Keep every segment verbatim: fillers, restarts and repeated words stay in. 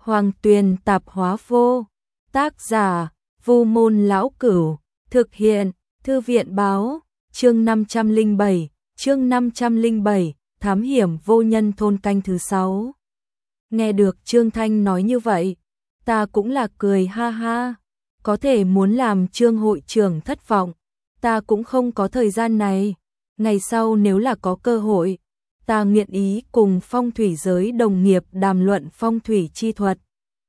Hoàng Tuyền Tạp Hóa Vô. Tác giả: Vu Môn Lão Cửu. Thực hiện: Thư viện báo. Chương năm trăm lẻ bảy, chương năm trăm lẻ bảy, thám hiểm vô nhân thôn canh thứ sáu. Nghe được Trương Thanh nói như vậy, ta cũng là cười ha ha. Có thể muốn làm Trương hội trưởng thất vọng, ta cũng không có thời gian này. Ngày sau nếu là có cơ hội, ta nguyện ý cùng phong thủy giới đồng nghiệp đàm luận phong thủy chi thuật.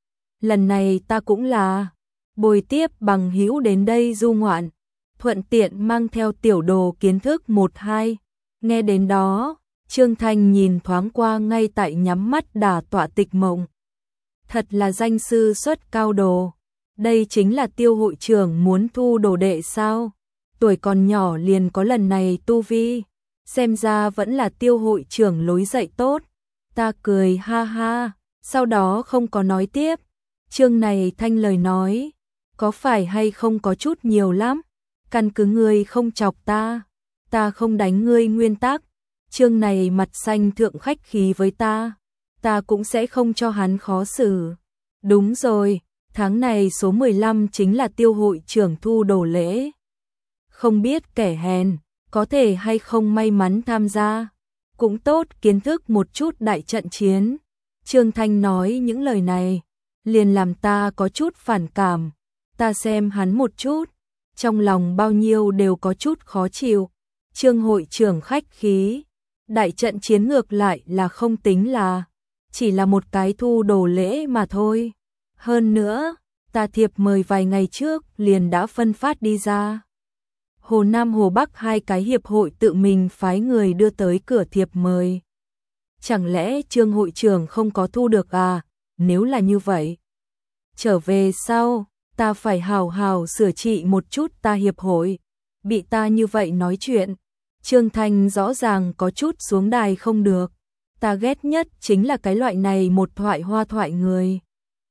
Lần này ta cũng là bồi tiếp bằng hữu đến đây du ngoạn, thuận tiện mang theo tiểu đồ kiến thức một hai. Nghe đến đó, Trương Thanh nhìn thoáng qua ngay tại nhắm mắt đả tọa Tịch Mộng. Thật là danh sư xuất cao đồ. Đây chính là Tiêu hội trưởng muốn thu đồ đệ sao? Tuổi còn nhỏ liền có lần này tu vi, xem ra vẫn là Tiêu hội trưởng lối dạy tốt. Ta cười ha ha, sau đó không có nói tiếp. Chương này Thanh lời nói, có phải hay không có chút nhiều lắm? Căn cứ ngươi không chọc ta, ta không đánh ngươi nguyên tắc. Chương này mặt xanh thượng khách khí với ta, ta cũng sẽ không cho hắn khó xử. Đúng rồi, tháng này số mười lăm chính là Tiêu hội trưởng thu đồ lễ. Không biết kẻ hèn có thể hay không may mắn tham gia, cũng tốt kiến thức một chút đại trận chiến. Trương Thanh nói những lời này, liền làm ta có chút phản cảm. Ta xem hắn một chút, trong lòng bao nhiêu đều có chút khó chịu. Trương hội trưởng khách khí, đại trận chiến ngược lại là không tính là, chỉ là một cái thu đồ lễ mà thôi. Hơn nữa, ta thiệp mời vài ngày trước liền đã phân phát đi ra. Hồ Nam Hồ Bắc hai cái hiệp hội tự mình phái người đưa tới cửa thiệp mời. Chẳng lẽ Trương hội trưởng không có thu được à? Nếu là như vậy, trở về sau, ta phải hào hào sửa trị một chút ta hiệp hội. Bị ta như vậy nói chuyện, Trương Thanh rõ ràng có chút xuống đài không được. Ta ghét nhất chính là cái loại này một thoại hoa thoại người.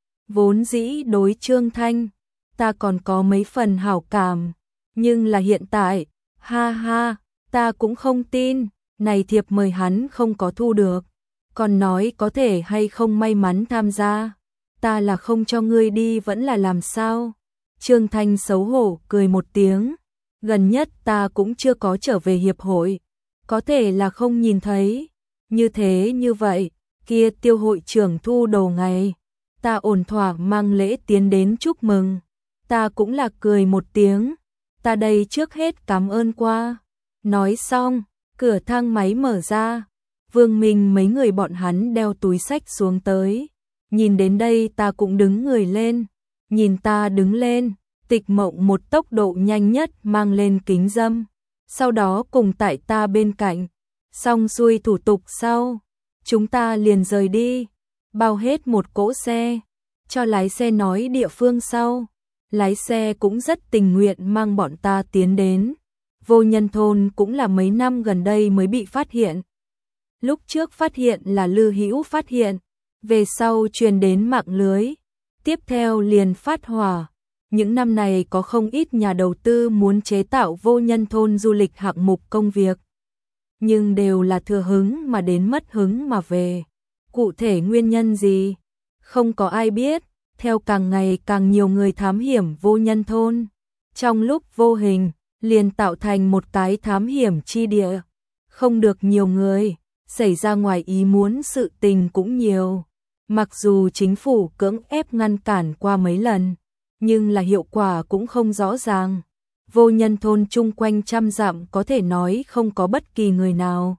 Vốn dĩ đối Trương Thanh, ta còn có mấy phần hảo cảm. Nhưng là hiện tại, ha ha, ta cũng không tin, này thiệp mời hắn không có thu được. Còn nói có thể hay không may mắn tham gia, ta là không cho ngươi đi vẫn là làm sao? Trương Thanh xấu hổ cười một tiếng, gần nhất ta cũng chưa có trở về hiệp hội, có thể là không nhìn thấy. Như thế như vậy, kia Tiêu hội trưởng thu đồ ngày, ta ổn thỏa mang lễ tiến đến chúc mừng. Ta cũng là cười một tiếng, ta đây trước hết cảm ơn qua. Nói xong, cửa thang máy mở ra, Vương Minh mấy người bọn hắn đeo túi xách xuống tới. Nhìn đến đây ta cũng đứng người lên, nhìn ta đứng lên, Tịch Mộng một tốc độ nhanh nhất mang lên kính dâm, sau đó cùng tại ta bên cạnh. Xong xuôi thủ tục sau, chúng ta liền rời đi, bao hết một cỗ xe, cho lái xe nói địa phương sau. Lái xe cũng rất tình nguyện mang bọn ta tiến đến. Vô nhân thôn cũng là mấy năm gần đây mới bị phát hiện. Lúc trước phát hiện là Lư Hữu phát hiện, về sau truyền đến mạng lưới, tiếp theo liền phát hỏa. Những năm này có không ít nhà đầu tư muốn chế tạo vô nhân thôn du lịch hạng mục công việc, nhưng đều là thừa hứng mà đến mất hứng mà về. Cụ thể nguyên nhân gì, không có ai biết. Theo càng ngày càng nhiều người thám hiểm vô nhân thôn, trong lúc vô hình liền tạo thành một cái thám hiểm chi địa. Không được nhiều người, xảy ra ngoài ý muốn sự tình cũng nhiều. Mặc dù chính phủ cưỡng ép ngăn cản qua mấy lần, nhưng là hiệu quả cũng không rõ ràng. Vô nhân thôn chung quanh trăm dặm có thể nói không có bất kỳ người nào.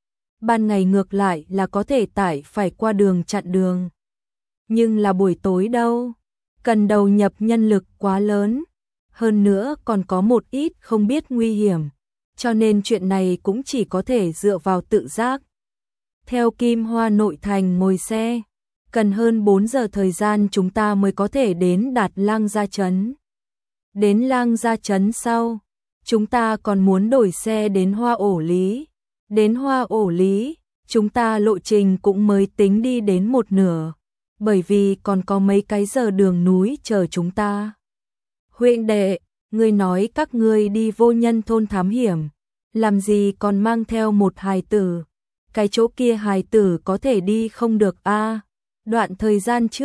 Ban ngày ngược lại là có thể tải phải qua đường chặn đường. Nhưng là buổi tối đâu, cần đầu nhập nhân lực quá lớn, hơn nữa còn có một ít không biết nguy hiểm, cho nên chuyện này cũng chỉ có thể dựa vào tự giác. Theo Kim Hoa nội thành ngồi xe, cần hơn bốn giờ thời gian chúng ta mới có thể đến đạt Lang Gia Trấn. Đến Lang Gia Trấn sau, chúng ta còn muốn đổi xe đến Hoa Ổ Lý. Đến Hoa Ổ Lý, chúng ta lộ trình cũng mới tính đi đến một nửa, bởi vì còn có mấy cái giờ đường núi chờ chúng ta. Huynh đệ, ngươi nói các ngươi đi vô nhân thôn thám hiểm, làm gì còn mang theo một hài tử, cái chỗ kia hài tử có thể đi không được a? Đoạn thời gian trước,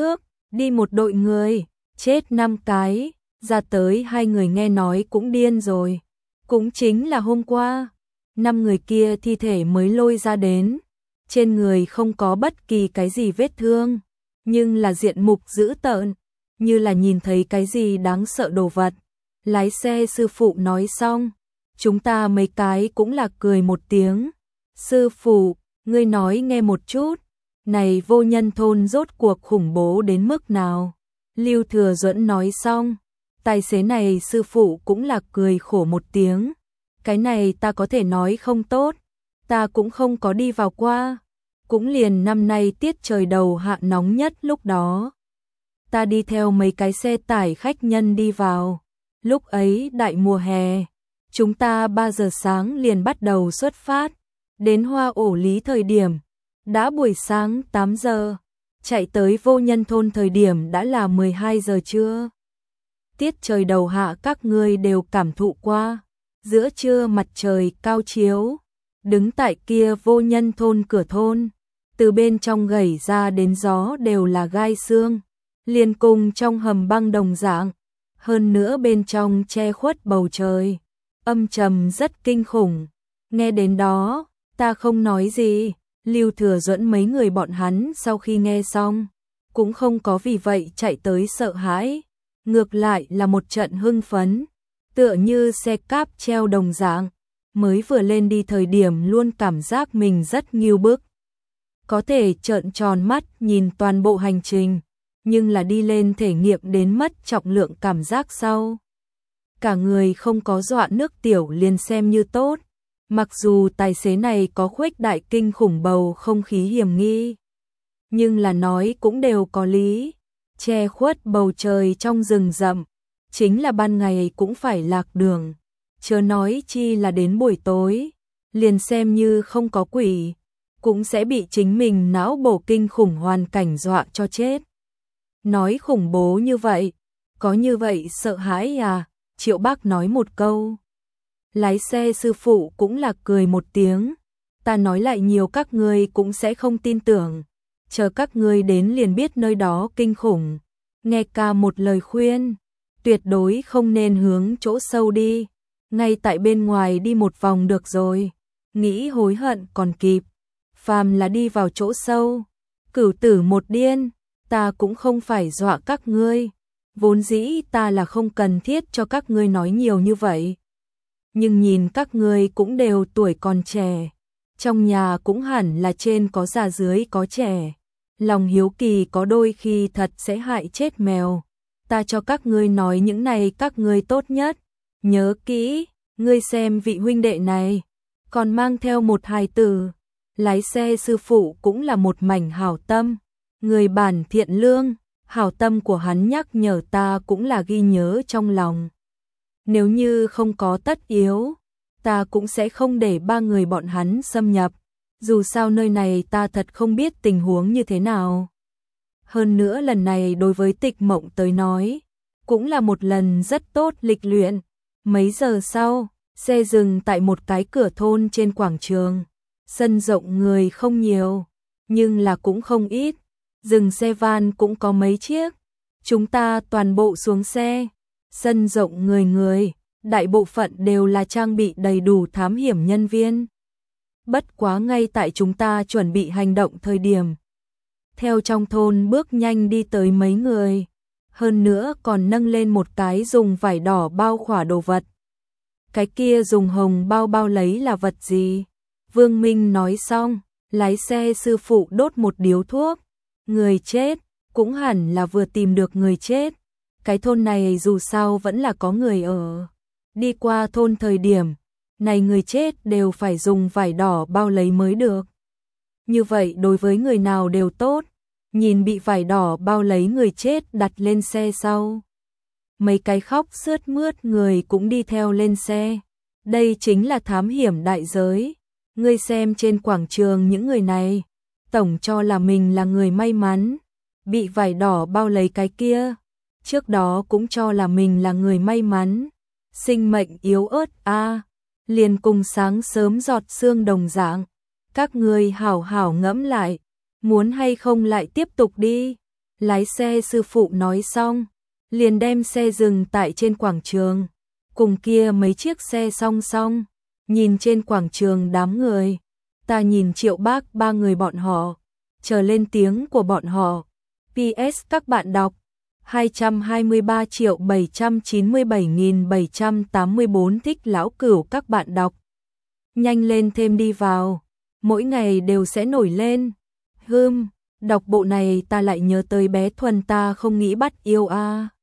đi một đội người, chết năm cái, ra tới hai người nghe nói cũng điên rồi. Cũng chính là hôm qua, năm người kia thi thể mới lôi ra đến, trên người không có bất kỳ cái gì vết thương, nhưng là diện mục dữ tợn, như là nhìn thấy cái gì đáng sợ đồ vật. Lái xe sư phụ nói xong, chúng ta mấy cái cũng là cười một tiếng. Sư phụ, ngươi nói nghe một chút, này Vô Nhân thôn rốt cuộc khủng bố đến mức nào? Lưu Thừa Duẫn nói xong, tài xế này sư phụ cũng là cười khổ một tiếng. Cái này ta có thể nói không tốt, ta cũng không có đi vào qua, cũng liền năm nay tiết trời đầu hạ nóng nhất lúc đó. Ta đi theo mấy cái xe tải khách nhân đi vào, lúc ấy đại mùa hè, chúng ta ba giờ sáng liền bắt đầu xuất phát, đến Hoa Ổ Lý thời điểm, đã buổi sáng tám giờ, chạy tới Vô Nhân thôn thời điểm đã là mười hai giờ trưa. Tiết trời đầu hạ các ngươi đều cảm thụ qua, giữa trưa mặt trời cao chiếu, đứng tại kia Vô Nhân thôn cửa thôn, từ bên trong gảy ra đến gió đều là gai xương, liền cùng trong hầm băng đồng dạng, hơn nữa bên trong che khuất bầu trời, âm trầm rất kinh khủng. Nghe đến đó, ta không nói gì, Lưu Thừa Duẫn mấy người bọn hắn sau khi nghe xong, cũng không có vì vậy chạy tới sợ hãi, ngược lại là một trận hưng phấn, tựa như xe cáp treo đồng dạng, mới vừa lên đi thời điểm luôn cảm giác mình rất nghiêu bức. Có thể trợn tròn mắt nhìn toàn bộ hành trình, nhưng là đi lên thể nghiệm đến mất trọng lượng cảm giác sau. Cả người không có dọa nước tiểu liền xem như tốt, mặc dù tài xế này có khuếch đại kinh khủng bầu không khí hiểm nghi. Nhưng là nói cũng đều có lý, che khuất bầu trời trong rừng rậm, chính là ban ngày cũng phải lạc đường, chớ nói chi là đến buổi tối, liền xem như không có quỷ, cũng sẽ bị chính mình não bổ kinh khủng hoàn cảnh dọa cho chết. Nói khủng bố như vậy, có như vậy sợ hãi à? Triệu Bác nói một câu. Lái xe sư phụ cũng là cười một tiếng, ta nói lại nhiều các ngươi cũng sẽ không tin tưởng, chờ các ngươi đến liền biết nơi đó kinh khủng. Nghe ca một lời khuyên, tuyệt đối không nên hướng chỗ sâu đi, ngay tại bên ngoài đi một vòng được rồi, nghĩ hối hận còn kịp, phàm là đi vào chỗ sâu, cửu tử một điên, ta cũng không phải dọa các ngươi, vốn dĩ ta là không cần thiết cho các ngươi nói nhiều như vậy. Nhưng nhìn các ngươi cũng đều tuổi còn trẻ, trong nhà cũng hẳn là trên có già dưới có trẻ, lòng hiếu kỳ có đôi khi thật sẽ hại chết mèo. Ta cho các ngươi nói những này các ngươi tốt nhất, nhớ kỹ, ngươi xem vị huynh đệ này, còn mang theo một hài tử, lái xe sư phụ cũng là một mảnh hảo tâm, người bản thiện lương, hảo tâm của hắn nhắc nhở ta cũng là ghi nhớ trong lòng. Nếu như không có tất yếu, ta cũng sẽ không để ba người bọn hắn xâm nhập, dù sao nơi này ta thật không biết tình huống như thế nào. Hơn nữa lần này đối với Tịch Mộng tới nói, cũng là một lần rất tốt lịch luyện. Mấy giờ sau, xe dừng tại một cái cửa thôn trên quảng trường. Sân rộng người không nhiều, nhưng là cũng không ít. Dừng xe van cũng có mấy chiếc. Chúng ta toàn bộ xuống xe. Sân rộng người người, đại bộ phận đều là trang bị đầy đủ thám hiểm nhân viên. Bất quá ngay tại chúng ta chuẩn bị hành động thời điểm, theo trong thôn bước nhanh đi tới mấy người, hơn nữa còn nâng lên một cái dùng vải đỏ bao khỏa đồ vật. Cái kia dùng hồng bao bao lấy là vật gì? Vương Minh nói xong, lái xe sư phụ đốt một điếu thuốc. Người chết, cũng hẳn là vừa tìm được người chết. Cái thôn này dù sao vẫn là có người ở. Đi qua thôn thời điểm, này người chết đều phải dùng vải đỏ bao lấy mới được. Như vậy đối với người nào đều tốt. Nhìn bị vải đỏ bao lấy người chết đặt lên xe sau. Mấy cái khóc sướt mướt người cũng đi theo lên xe. Đây chính là thám hiểm đại giới. Ngươi xem trên quảng trường những người này, tổng cho là mình là người may mắn, bị vải đỏ bao lấy cái kia. Trước đó cũng cho là mình là người may mắn. Sinh mệnh yếu ớt a, à, liền cùng sáng sớm giọt sương đồng dạng. Các ngươi hảo hảo ngẫm lại, muốn hay không lại tiếp tục đi. Lái xe sư phụ nói xong, liền đem xe dừng tại trên quảng trường, cùng kia mấy chiếc xe song song, nhìn trên quảng trường đám người, ta nhìn Triệu Bác ba người bọn họ, chờ lên tiếng của bọn họ. pê ét các bạn đọc, hai trăm hai mươi ba triệu bảy trăm chín mươi bảy nghìn bảy trăm tám mươi tư thích lão cửu các bạn đọc. Nhanh lên thêm đi vào, mỗi ngày đều sẽ nổi lên. Hưm, đọc bộ này ta lại nhớ tới bé Thuần ta không nghĩ bắt yêu a. À.